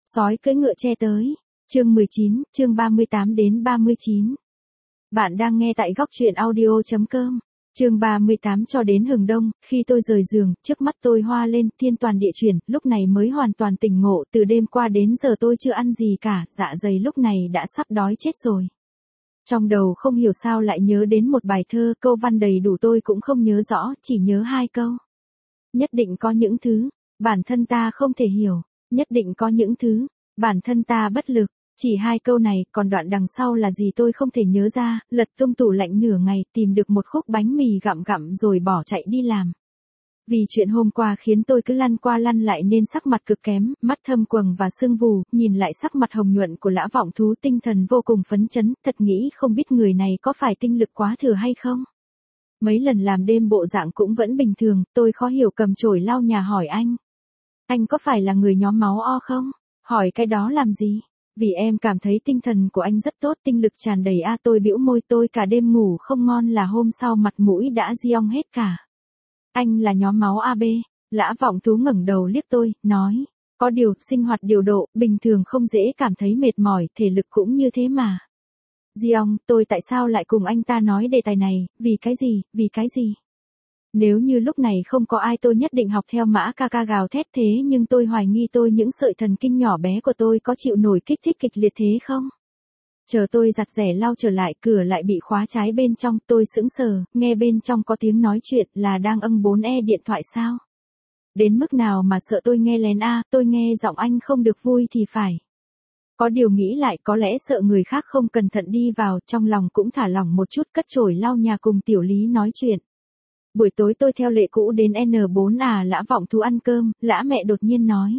Sói cưỡi ngựa che tới. Chương 19, chương 38 đến 39. Bạn đang nghe tại góc truyện audio.com. Chương 38 cho đến hừng đông, khi tôi rời giường, trước mắt tôi hoa lên, thiên toàn địa chuyển, lúc này mới hoàn toàn tỉnh ngộ, từ đêm qua đến giờ tôi chưa ăn gì cả, dạ dày lúc này đã sắp đói chết rồi. Trong đầu không hiểu sao lại nhớ đến một bài thơ, câu văn đầy đủ tôi cũng không nhớ rõ, chỉ nhớ 2 câu. Nhất định có những thứ, bản thân ta không thể hiểu, nhất định có những thứ, bản thân ta bất lực. Chỉ 2 câu này, còn đoạn đằng sau là gì tôi không thể nhớ ra, lật tung tủ lạnh nửa ngày, tìm được một khúc bánh mì gặm gặm rồi bỏ chạy đi làm. Vì chuyện hôm qua khiến tôi cứ lăn qua lăn lại nên sắc mặt cực kém, mắt thâm quầng và sưng vù, nhìn lại sắc mặt hồng nhuận của Lã Vọng Thú tinh thần vô cùng phấn chấn, thật nghĩ không biết người này có phải tinh lực quá thừa hay không. Mấy lần làm đêm bộ dạng cũng vẫn bình thường, tôi khó hiểu cầm chổi lau nhà hỏi anh. Anh có phải là người nhóm máu O không? Hỏi cái đó làm gì? Vì em cảm thấy tinh thần của anh rất tốt, tinh lực tràn đầy tôi bĩu môi, tôi cả đêm ngủ không ngon là hôm sau mặt mũi đã diong hết cả. Anh là nhóm máu AB. Lã Vọng Thú ngẩng đầu liếc tôi, nói, có điều, sinh hoạt điều độ, bình thường không dễ cảm thấy mệt mỏi, thể lực cũng như thế mà. Diong, tôi tại sao lại cùng anh ta nói đề tài này, vì cái gì? Nếu như lúc này không có ai tôi nhất định học theo Mã ca ca gào thét thế, nhưng tôi hoài nghi tôi những sợi thần kinh nhỏ bé của tôi có chịu nổi kích thích kịch liệt thế không? Chờ tôi giặt rẻ lau trở lại, cửa lại bị khóa trái bên trong, tôi sững sờ, nghe bên trong có tiếng nói chuyện, là đang âng 4E điện thoại sao? Đến mức nào mà sợ tôi nghe lén tôi nghe giọng anh không được vui thì phải. Có điều nghĩ lại, có lẽ sợ người khác không cẩn thận đi vào, trong lòng cũng thả lỏng một chút, cất chổi lau nhà cùng Tiểu Lý nói chuyện. Buổi tối tôi theo lệ cũ đến N4 Lã Vọng Thú ăn cơm, Lã mẹ đột nhiên nói.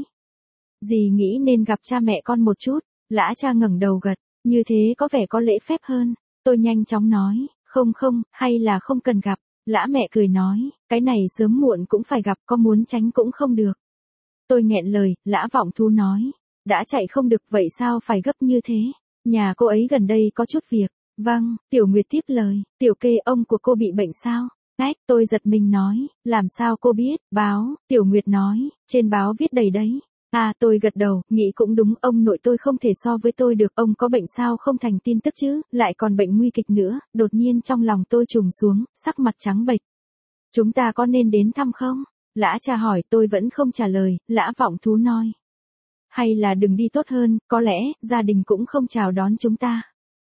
Dì nghĩ nên gặp cha mẹ con một chút, Lã cha ngẩng đầu gật, như thế có vẻ có lễ phép hơn. Tôi nhanh chóng nói, không, hay là không cần gặp. Lã mẹ cười nói, cái này sớm muộn cũng phải gặp, có muốn tránh cũng không được. Tôi nghẹn lời, Lã Vọng Thú nói, đã chạy không được vậy sao phải gấp như thế, nhà cô ấy gần đây có chút việc. Vâng, Tiểu Nguyệt tiếp lời, Tiểu Kê ông của cô bị bệnh sao? Tôi giật mình nói, làm sao cô biết? Báo, Tiểu Nguyệt nói, trên báo viết đầy đấy. Tôi gật đầu, nghĩ cũng đúng, ông nội tôi không thể so với tôi được, ông có bệnh sao không thành tin tức chứ, lại còn bệnh nguy kịch nữa, đột nhiên trong lòng tôi trùng xuống, sắc mặt trắng bệch. Chúng ta có nên đến thăm không? Lã cha hỏi, tôi vẫn không trả lời, Lã Vọng Thú nói. Hay là đừng đi tốt hơn, có lẽ, gia đình cũng không chào đón chúng ta.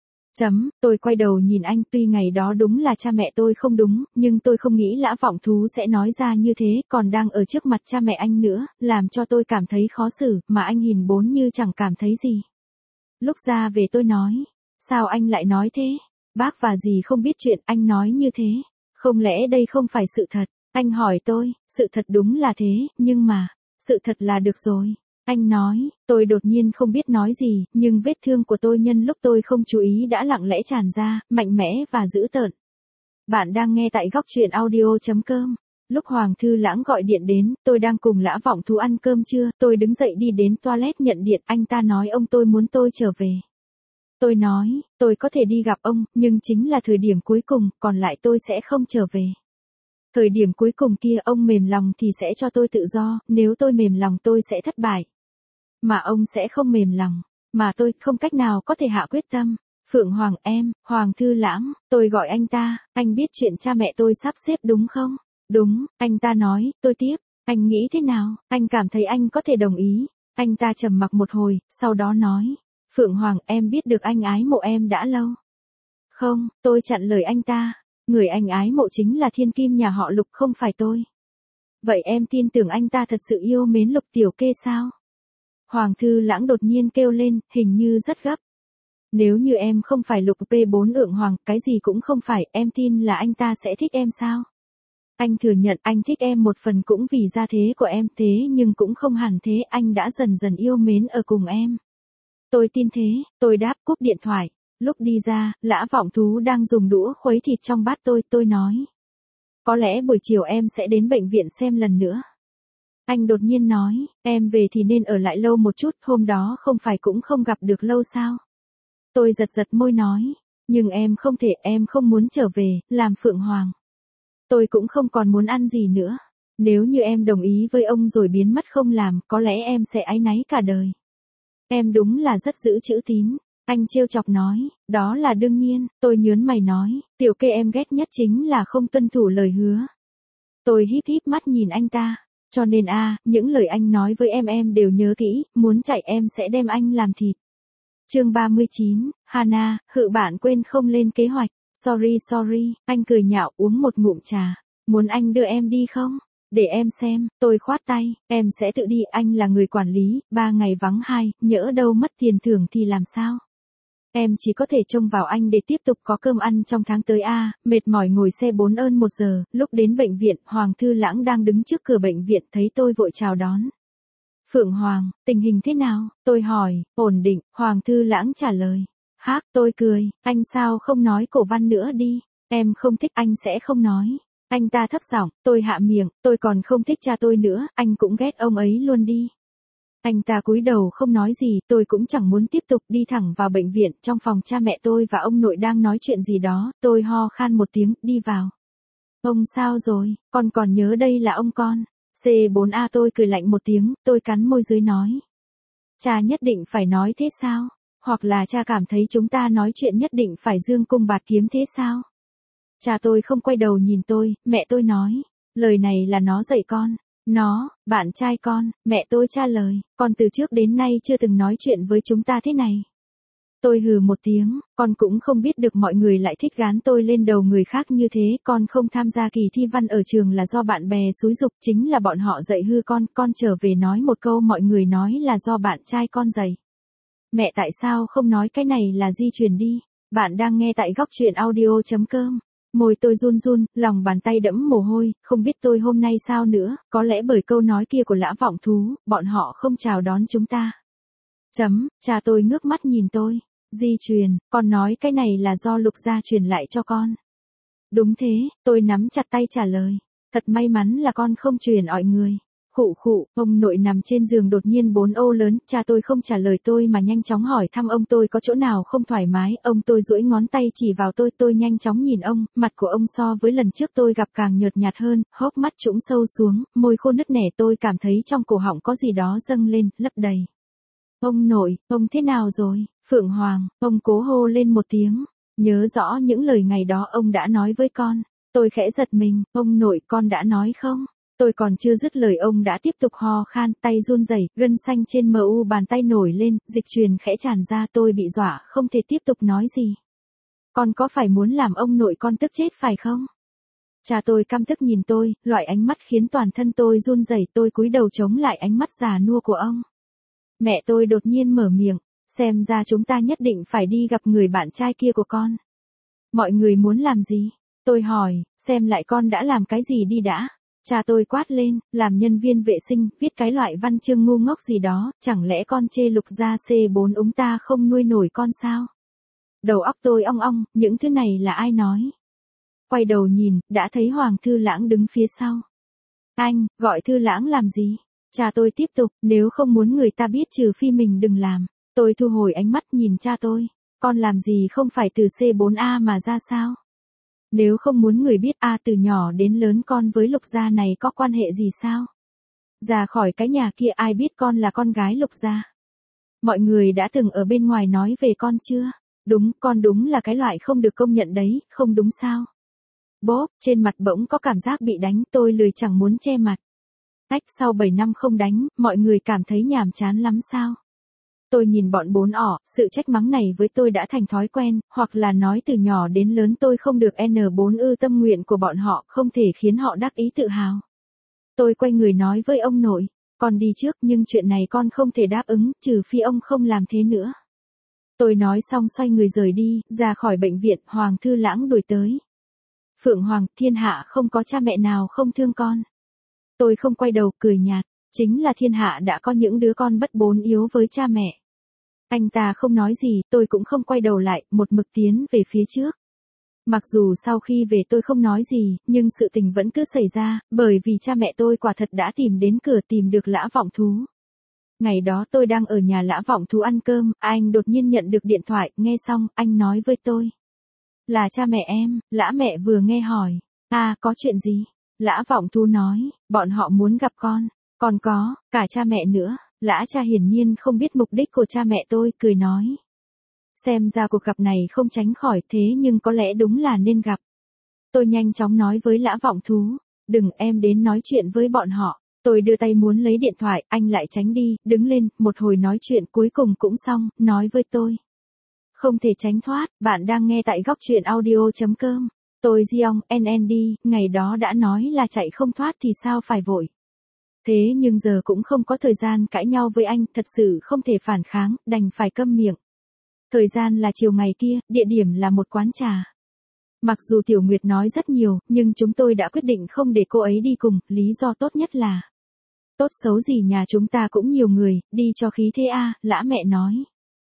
Tôi quay đầu nhìn anh, tuy ngày đó đúng là cha mẹ tôi không đúng, nhưng tôi không nghĩ Lã Vọng Thú sẽ nói ra như thế, còn đang ở trước mặt cha mẹ anh nữa, làm cho tôi cảm thấy khó xử, mà anh nhìn bốn như chẳng cảm thấy gì. Lúc ra về tôi nói, sao anh lại nói thế? Bác và dì không biết chuyện, anh nói như thế. Không lẽ đây không phải sự thật? Anh hỏi tôi, sự thật đúng là thế, nhưng mà, sự thật là được rồi. Anh nói, tôi đột nhiên không biết nói gì, nhưng vết thương của tôi nhân lúc tôi không chú ý đã lặng lẽ tràn ra, mạnh mẽ và dữ tợn. Bạn đang nghe tại góc truyện audio.com. Lúc Hoàng Thư Lãng gọi điện đến, tôi đang cùng Lã Vọng Thú ăn cơm trưa, tôi đứng dậy đi đến toilet nhận điện, anh ta nói ông tôi muốn tôi trở về. Tôi nói, tôi có thể đi gặp ông, nhưng chính là thời điểm cuối cùng, còn lại tôi sẽ không trở về. Thời điểm cuối cùng kia ông mềm lòng thì sẽ cho tôi tự do, nếu tôi mềm lòng tôi sẽ thất bại. Mà ông sẽ không mềm lòng, mà tôi không cách nào có thể hạ quyết tâm. Phượng Hoàng em, Hoàng Thư Lãng, tôi gọi anh ta, anh biết chuyện cha mẹ tôi sắp xếp đúng không? Đúng, anh ta nói, tôi tiếp, anh nghĩ thế nào, anh cảm thấy anh có thể đồng ý. Anh ta trầm mặc một hồi, sau đó nói, Phượng Hoàng em biết được anh ái mộ em đã lâu. Không, tôi chặn lời anh ta. Người anh ái mộ chính là thiên kim nhà họ Lục không phải tôi. Vậy em tin tưởng anh ta thật sự yêu mến Lục Tiểu Kê sao? Hoàng Thư Lãng đột nhiên kêu lên, hình như rất gấp. Nếu như em không phải Lục P4 Ượng Hoàng, cái gì cũng không phải, em tin là anh ta sẽ thích em sao? Anh thừa nhận anh thích em một phần cũng vì gia thế của em, thế nhưng cũng không hẳn thế, anh đã dần dần yêu mến ở cùng em. Tôi tin thế, tôi đáp cúp điện thoại. Lúc đi ra, Lã Vọng Thú đang dùng đũa khuấy thịt trong bát tôi nói. Có lẽ buổi chiều em sẽ đến bệnh viện xem lần nữa. Anh đột nhiên nói, em về thì nên ở lại lâu một chút, hôm đó không phải cũng không gặp được lâu sao? Tôi giật môi nói, nhưng em không thể, em không muốn trở về, làm Phượng Hoàng. Tôi cũng không còn muốn ăn gì nữa. Nếu như em đồng ý với ông rồi biến mất không làm, có lẽ em sẽ áy náy cả đời. Em đúng là rất giữ chữ tín. Anh trêu chọc nói, đó là đương nhiên, tôi nhớn mày nói, Tiểu Kê em ghét nhất chính là không tuân thủ lời hứa. Tôi híp híp mắt nhìn anh ta, cho nên những lời anh nói với em đều nhớ kỹ, muốn chạy em sẽ đem anh làm thịt. Chương 39, Hana, hự bạn quên không lên kế hoạch, sorry, anh cười nhạo uống một ngụm trà, muốn anh đưa em đi không? Để em xem, tôi khoát tay, em sẽ tự đi, anh là người quản lý, 3 ngày vắng 2, nhỡ đâu mất tiền thưởng thì làm sao? Em chỉ có thể trông vào anh để tiếp tục có cơm ăn trong tháng tới mệt mỏi ngồi xe 4 ơn 1 giờ, lúc đến bệnh viện, Hoàng Thư Lãng đang đứng trước cửa bệnh viện thấy tôi vội chào đón. Phượng Hoàng, tình hình thế nào? Tôi hỏi, ổn định, Hoàng Thư Lãng trả lời. Tôi cười, anh sao không nói cổ văn nữa đi, em không thích anh sẽ không nói. Anh ta thấp giọng, tôi hạ miệng, tôi còn không thích cha tôi nữa, anh cũng ghét ông ấy luôn đi. Anh ta cúi đầu không nói gì, tôi cũng chẳng muốn tiếp tục đi thẳng vào bệnh viện, trong phòng cha mẹ tôi và ông nội đang nói chuyện gì đó, tôi ho khan một tiếng, đi vào. Ông sao rồi, con còn nhớ đây là ông con. C4A tôi cười lạnh một tiếng, tôi cắn môi dưới nói. Cha nhất định phải nói thế sao? Hoặc là cha cảm thấy chúng ta nói chuyện nhất định phải dương cung bạt kiếm thế sao? Cha tôi không quay đầu nhìn tôi, mẹ tôi nói. Lời này là nó dạy con. Nó, bạn trai con, mẹ tôi trả lời, con từ trước đến nay chưa từng nói chuyện với chúng ta thế này. Tôi hừ một tiếng, con cũng không biết được mọi người lại thích gán tôi lên đầu người khác như thế, con không tham gia kỳ thi văn ở trường là do bạn bè xúi giục, chính là bọn họ dạy hư con trở về nói một câu mọi người nói là do bạn trai con dạy. Mẹ tại sao không nói cái này là di truyền đi, bạn đang nghe tại góc truyện audio.com. Môi tôi run run, lòng bàn tay đẫm mồ hôi, không biết tôi hôm nay sao nữa, có lẽ bởi câu nói kia của Lã Vọng Thú, bọn họ không chào đón chúng ta. Cha tôi ngước mắt nhìn tôi, di truyền, con nói cái này là do Lục gia truyền lại cho con. Đúng thế, tôi nắm chặt tay trả lời, thật may mắn là con không truyền ỏi người. Khụ, ông nội nằm trên giường đột nhiên 4 ô lớn, cha tôi không trả lời tôi mà nhanh chóng hỏi thăm ông tôi có chỗ nào không thoải mái, ông tôi duỗi ngón tay chỉ vào tôi nhanh chóng nhìn ông, mặt của ông so với lần trước tôi gặp càng nhợt nhạt hơn, hốc mắt trũng sâu xuống, môi khô nứt nẻ tôi cảm thấy trong cổ họng có gì đó dâng lên, lấp đầy. Ông nội, ông thế nào rồi? Phượng Hoàng, ông cố hô lên một tiếng, nhớ rõ những lời ngày đó ông đã nói với con, tôi khẽ giật mình, ông nội con đã nói không? Tôi còn chưa dứt lời ông đã tiếp tục ho khan, tay run rẩy, gân xanh trên mu bàn tay nổi lên, dịch truyền khẽ tràn ra, tôi bị dọa, không thể tiếp tục nói gì. Con có phải muốn làm ông nội con tức chết phải không? Cha tôi căm tức nhìn tôi, loại ánh mắt khiến toàn thân tôi run rẩy, tôi cúi đầu chống lại ánh mắt già nua của ông. Mẹ tôi đột nhiên mở miệng, xem ra chúng ta nhất định phải đi gặp người bạn trai kia của con. Mọi người muốn làm gì? Tôi hỏi, xem lại con đã làm cái gì đi đã. Cha tôi quát lên, làm nhân viên vệ sinh, viết cái loại văn chương ngu ngốc gì đó, chẳng lẽ con chê Lục gia C4 úng ta không nuôi nổi con sao? Đầu óc tôi ong ong, những thứ này là ai nói? Quay đầu nhìn, đã thấy Hoàng Thư Lãng đứng phía sau. Anh, gọi Thư Lãng làm gì? Cha tôi tiếp tục, nếu không muốn người ta biết trừ phi mình đừng làm. Tôi thu hồi ánh mắt nhìn cha tôi, con làm gì không phải từ C4A mà ra sao? Nếu không muốn người biết từ nhỏ đến lớn con với Lục gia này có quan hệ gì sao? Ra khỏi cái nhà kia ai biết con là con gái Lục gia? Mọi người đã từng ở bên ngoài nói về con chưa? Đúng, con đúng là cái loại không được công nhận đấy, không đúng sao? Bốp, trên mặt bỗng có cảm giác bị đánh, tôi lười chẳng muốn che mặt. Sau 7 năm không đánh, mọi người cảm thấy nhàm chán lắm sao? Tôi nhìn bọn 4 sự trách mắng này với tôi đã thành thói quen, hoặc là nói từ nhỏ đến lớn tôi không được N4 ư tâm nguyện của bọn họ không thể khiến họ đắc ý tự hào. Tôi quay người nói với ông nội, con đi trước nhưng chuyện này con không thể đáp ứng, trừ phi ông không làm thế nữa. Tôi nói xong xoay người rời đi, ra khỏi bệnh viện, Hoàng Thư Lãng đuổi tới. Phượng Hoàng, thiên hạ không có cha mẹ nào không thương con. Tôi không quay đầu, cười nhạt, chính là thiên hạ đã có những đứa con bất bốn yếu với cha mẹ. Anh ta không nói gì, tôi cũng không quay đầu lại, một mực tiến về phía trước. Mặc dù sau khi về tôi không nói gì, nhưng sự tình vẫn cứ xảy ra, bởi vì cha mẹ tôi quả thật đã tìm đến cửa tìm được Lã Vọng Thú. Ngày đó tôi đang ở nhà Lã Vọng Thú ăn cơm, anh đột nhiên nhận được điện thoại, nghe xong, anh nói với tôi. Là cha mẹ em, Lã mẹ vừa nghe hỏi. Có chuyện gì? Lã Vọng Thú nói, bọn họ muốn gặp con. Còn có, cả cha mẹ nữa. Lã cha hiển nhiên không biết mục đích của cha mẹ tôi, cười nói. Xem ra cuộc gặp này không tránh khỏi, thế nhưng có lẽ đúng là nên gặp. Tôi nhanh chóng nói với Lã Vọng Thú, đừng, em đến nói chuyện với bọn họ. Tôi đưa tay muốn lấy điện thoại, anh lại tránh đi, đứng lên, một hồi nói chuyện cuối cùng cũng xong, nói với tôi. Không thể tránh thoát, bạn đang nghe tại góc truyện audio.com. Tôi Giong, NND, ngày đó đã nói là chạy không thoát thì sao phải vội. Thế nhưng giờ cũng không có thời gian cãi nhau với anh, thật sự không thể phản kháng, đành phải câm miệng. Thời gian là chiều ngày kia, địa điểm là một quán trà. Mặc dù Tiểu Nguyệt nói rất nhiều, nhưng chúng tôi đã quyết định không để cô ấy đi cùng, lý do tốt nhất là tốt xấu gì nhà chúng ta cũng nhiều người, đi cho khí thế a, Lã mẹ nói.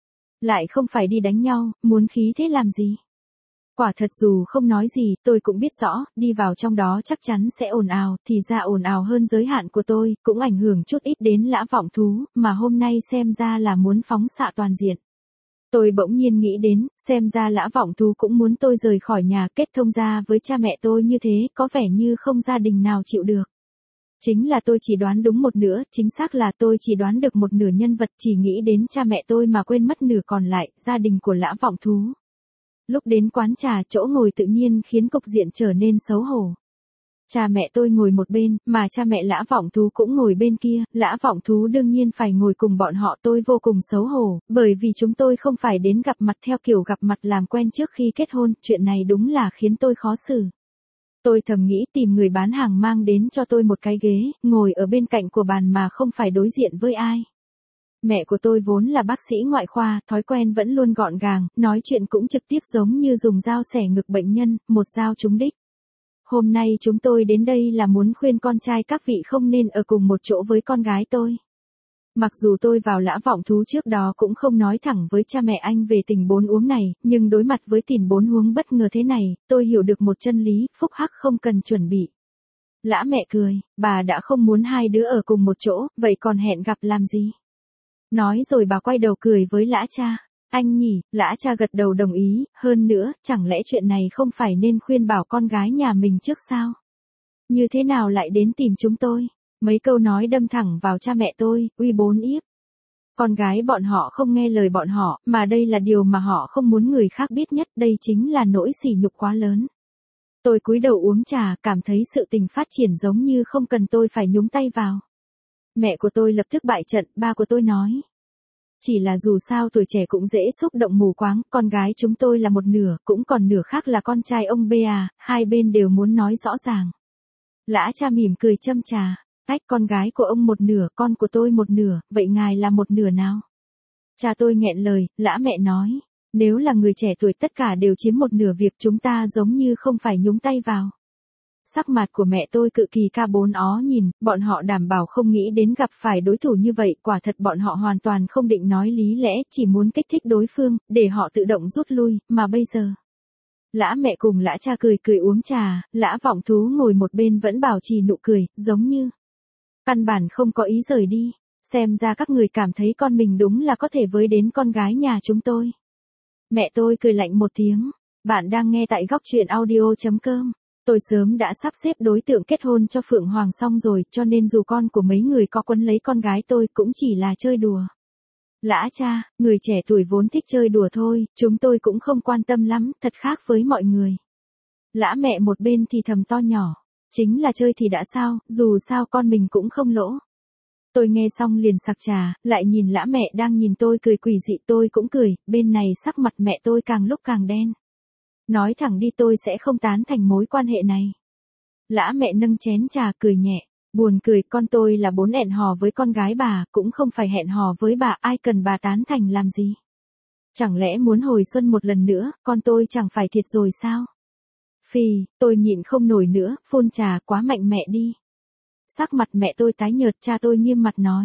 Lại không phải đi đánh nhau, muốn khí thế làm gì? Quả thật dù không nói gì, tôi cũng biết rõ, đi vào trong đó chắc chắn sẽ ồn ào, thì ra ồn ào hơn giới hạn của tôi, cũng ảnh hưởng chút ít đến Lã Vọng Thú, mà hôm nay xem ra là muốn phóng xạ toàn diện. Tôi bỗng nhiên nghĩ đến, xem ra Lã Vọng Thú cũng muốn tôi rời khỏi nhà, kết thông gia với cha mẹ tôi như thế, có vẻ như không gia đình nào chịu được. Chính là tôi chỉ đoán đúng một nửa, chính xác là tôi chỉ đoán được một nửa nhân vật, chỉ nghĩ đến cha mẹ tôi mà quên mất nửa còn lại, gia đình của Lã Vọng Thú. Lúc đến quán trà, chỗ ngồi tự nhiên khiến cục diện trở nên xấu hổ. Cha mẹ tôi ngồi một bên, mà cha mẹ Lã Vọng Thú cũng ngồi bên kia, Lã Vọng Thú đương nhiên phải ngồi cùng bọn họ, tôi vô cùng xấu hổ, bởi vì chúng tôi không phải đến gặp mặt theo kiểu gặp mặt làm quen trước khi kết hôn, chuyện này đúng là khiến tôi khó xử. Tôi thầm nghĩ tìm người bán hàng mang đến cho tôi một cái ghế, ngồi ở bên cạnh của bàn mà không phải đối diện với ai. Mẹ của tôi vốn là bác sĩ ngoại khoa, thói quen vẫn luôn gọn gàng, nói chuyện cũng trực tiếp giống như dùng dao xẻ ngực bệnh nhân, một dao trúng đích. Hôm nay chúng tôi đến đây là muốn khuyên con trai các vị không nên ở cùng một chỗ với con gái tôi. Mặc dù tôi vào Lã Vọng Thú trước đó cũng không nói thẳng với cha mẹ anh về tình bốn uống này, nhưng đối mặt với tình bốn uống bất ngờ thế này, tôi hiểu được một chân lý, phúc hắc không cần chuẩn bị. Lã mẹ cười, bà đã không muốn hai đứa ở cùng một chỗ, vậy còn hẹn gặp làm gì? Nói rồi bà quay đầu cười với Lã cha. Anh nhỉ, Lã cha gật đầu đồng ý, hơn nữa, chẳng lẽ chuyện này không phải nên khuyên bảo con gái nhà mình trước sao? Như thế nào lại đến tìm chúng tôi? Mấy câu nói đâm thẳng vào cha mẹ tôi, uy bốn yếp. Con gái bọn họ không nghe lời bọn họ, mà đây là điều mà họ không muốn người khác biết nhất, đây chính là nỗi sỉ nhục quá lớn. Tôi cúi đầu uống trà, cảm thấy sự tình phát triển giống như không cần tôi phải nhúng tay vào. Mẹ của tôi lập tức bại trận, ba của tôi nói. Chỉ là dù sao tuổi trẻ cũng dễ xúc động mù quáng, con gái chúng tôi là một nửa, cũng còn nửa khác là con trai ông B à, hai bên đều muốn nói rõ ràng. Lã cha mỉm cười châm trà, ách con gái của ông một nửa, con của tôi một nửa, vậy ngài là một nửa nào? Cha tôi nghẹn lời, Lã mẹ nói, nếu là người trẻ tuổi tất cả đều chiếm một nửa việc chúng ta giống như không phải nhúng tay vào. Sắc mặt của mẹ tôi cực kỳ ca bốn ó nhìn, bọn họ đảm bảo không nghĩ đến gặp phải đối thủ như vậy, quả thật bọn họ hoàn toàn không định nói lý lẽ, chỉ muốn kích thích đối phương, để họ tự động rút lui, mà bây giờ. Lã mẹ cùng Lã cha cười cười uống trà, Lã Vọng Thú ngồi một bên vẫn bảo trì nụ cười, giống như căn bản không có ý rời đi, xem ra các người cảm thấy con mình đúng là có thể với đến con gái nhà chúng tôi. Mẹ tôi cười lạnh một tiếng, bạn đang nghe tại góc truyện audio.com. Tôi sớm đã sắp xếp đối tượng kết hôn cho Phượng Hoàng xong rồi, cho nên dù con của mấy người có quấn lấy con gái tôi cũng chỉ là chơi đùa. Lã cha, người trẻ tuổi vốn thích chơi đùa thôi, chúng tôi cũng không quan tâm lắm, thật khác với mọi người. Lã mẹ một bên thì thầm to nhỏ, chính là chơi thì đã sao, dù sao con mình cũng không lỗ. Tôi nghe xong liền sặc trà, lại nhìn Lã mẹ đang nhìn tôi cười quỷ dị, tôi cũng cười, bên này sắc mặt mẹ tôi càng lúc càng đen. Nói thẳng đi, tôi sẽ không tán thành mối quan hệ này. Lã mẹ nâng chén trà cười nhẹ, buồn cười, con tôi là bốn hẹn hò với con gái bà, cũng không phải hẹn hò với bà, ai cần bà tán thành làm gì. Chẳng lẽ muốn hồi xuân một lần nữa, con tôi chẳng phải thiệt rồi sao? Phì, tôi nhịn không nổi nữa, phun trà quá mạnh mẹ đi. Sắc mặt mẹ tôi tái nhợt, cha tôi nghiêm mặt nói.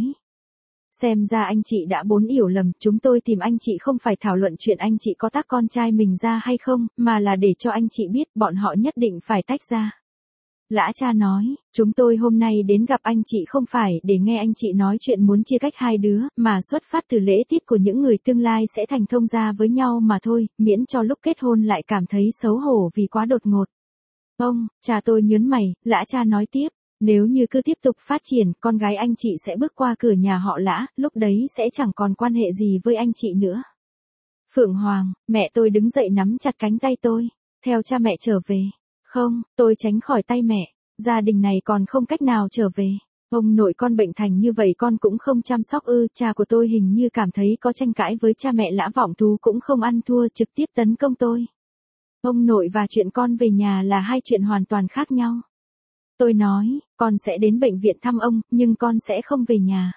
Xem ra anh chị đã bốn hiểu lầm, chúng tôi tìm anh chị không phải thảo luận chuyện anh chị có tác con trai mình ra hay không, mà là để cho anh chị biết bọn họ nhất định phải tách ra. Lã cha nói, chúng tôi hôm nay đến gặp anh chị không phải để nghe anh chị nói chuyện muốn chia cách hai đứa, mà xuất phát từ lễ tiết của những người tương lai sẽ thành thông gia với nhau mà thôi, miễn cho lúc kết hôn lại cảm thấy xấu hổ vì quá đột ngột. Ông, cha tôi nhớn mày, Lã cha nói tiếp. Nếu như cứ tiếp tục phát triển, con gái anh chị sẽ bước qua cửa nhà họ Lã, lúc đấy sẽ chẳng còn quan hệ gì với anh chị nữa. Phượng Hoàng, mẹ tôi đứng dậy nắm chặt cánh tay tôi. Theo cha mẹ trở về. Không, tôi tránh khỏi tay mẹ. Gia đình này còn không cách nào trở về. Ông nội con bệnh thành như vậy con cũng không chăm sóc ư. Cha của tôi hình như cảm thấy có tranh cãi với cha mẹ Lã Vọng Thú cũng không ăn thua, trực tiếp tấn công tôi. Ông nội và chuyện con về nhà là hai chuyện hoàn toàn khác nhau. Tôi nói, con sẽ đến bệnh viện thăm ông, nhưng con sẽ không về nhà.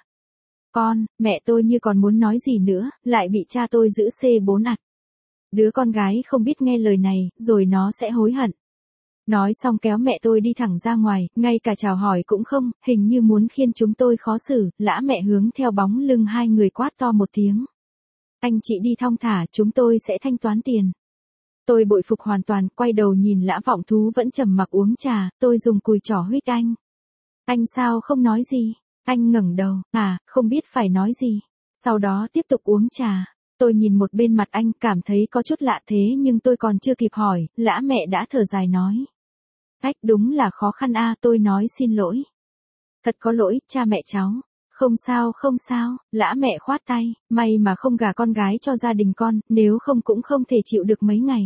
Mẹ tôi như còn muốn nói gì nữa, lại bị cha tôi giữ C4 ặt. Đứa con gái không biết nghe lời này, rồi nó sẽ hối hận. Nói xong kéo mẹ tôi đi thẳng ra ngoài, ngay cả chào hỏi cũng không, hình như muốn khiên chúng tôi khó xử. Lã mẹ hướng theo bóng lưng hai người quát to một tiếng. Anh chị đi thong thả, chúng tôi sẽ thanh toán tiền. Tôi bội phục hoàn toàn, quay đầu nhìn Lã Vọng Thú vẫn trầm mặc uống trà, tôi dùng cùi trỏ huých anh. Anh sao không nói gì? Anh ngẩng đầu, không biết phải nói gì. Sau đó tiếp tục uống trà. Tôi nhìn một bên mặt anh, cảm thấy có chút lạ thế nhưng tôi còn chưa kịp hỏi, Lã mẹ đã thở dài nói. Đúng là khó khăn tôi nói xin lỗi. Thật có lỗi, cha mẹ cháu. Không sao, Lã mẹ khoát tay, may mà không gả con gái cho gia đình con, nếu không cũng không thể chịu được mấy ngày.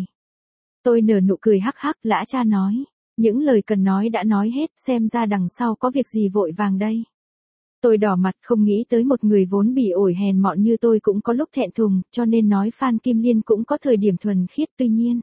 Tôi nở nụ cười hắc hắc, Lã cha nói. Những lời cần nói đã nói hết, xem ra đằng sau có việc gì vội vàng đây. Tôi đỏ mặt, không nghĩ tới một người vốn bỉ ổi hèn mọn như tôi cũng có lúc thẹn thùng, cho nên nói Phan Kim Liên cũng có thời điểm thuần khiết. Tuy nhiên,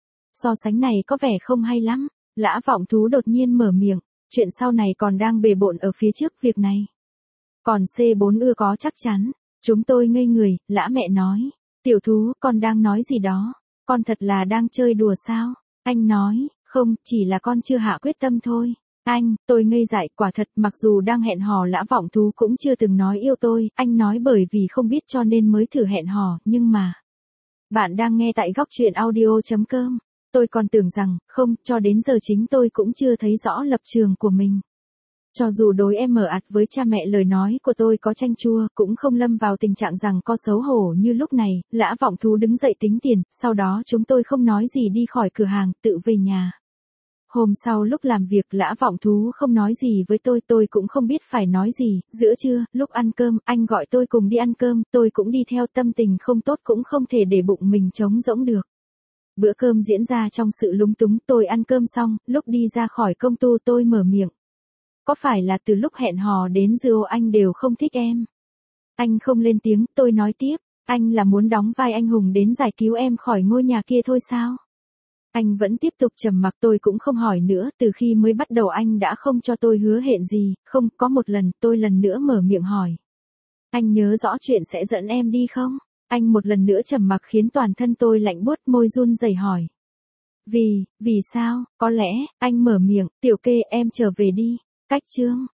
so sánh này có vẻ không hay lắm. Lã Vọng Thú đột nhiên mở miệng, chuyện sau này còn đang bề bộn ở phía trước việc này. Còn C4 ưa có chắc chắn. Chúng tôi ngây người, Lã mẹ nói. Tiểu Thú, con đang nói gì đó? Con thật là đang chơi đùa sao? Anh nói, không, chỉ là con chưa hạ quyết tâm thôi. Tôi ngây dại, quả thật, mặc dù đang hẹn hò Lã Vọng Thú cũng chưa từng nói yêu tôi, anh nói bởi vì không biết cho nên mới thử hẹn hò, nhưng mà. Bạn đang nghe tại góc truyện audio.com. Tôi còn tưởng rằng, không, cho đến giờ chính tôi cũng chưa thấy rõ lập trường của mình. Cho dù đối em mở ạt với cha mẹ lời nói của tôi có chanh chua, cũng không lâm vào tình trạng rằng có xấu hổ như lúc này. Lã Vọng Thú đứng dậy tính tiền, sau đó chúng tôi không nói gì đi khỏi cửa hàng, tự về nhà. Hôm sau lúc làm việc Lã Vọng Thú không nói gì với tôi cũng không biết phải nói gì. Giữa trưa, lúc ăn cơm, anh gọi tôi cùng đi ăn cơm, tôi cũng đi theo, tâm tình không tốt cũng không thể để bụng mình trống rỗng được. Bữa cơm diễn ra trong sự lúng túng, tôi ăn cơm xong, lúc đi ra khỏi công ty tôi mở miệng. Có phải là từ lúc hẹn hò đến giờ anh đều không thích em? Anh không lên tiếng, tôi nói tiếp, anh là muốn đóng vai anh hùng đến giải cứu em khỏi ngôi nhà kia thôi sao? Anh vẫn tiếp tục trầm mặc, tôi cũng không hỏi nữa, từ khi mới bắt đầu anh đã không cho tôi hứa hẹn gì, không, có một lần, tôi lần nữa mở miệng hỏi. Anh nhớ rõ chuyện sẽ dẫn em đi không? Anh một lần nữa trầm mặc khiến toàn thân tôi lạnh buốt, môi run rẩy hỏi. Vì sao, có lẽ, anh mở miệng, Tiểu Kê em trở về đi. Cách chương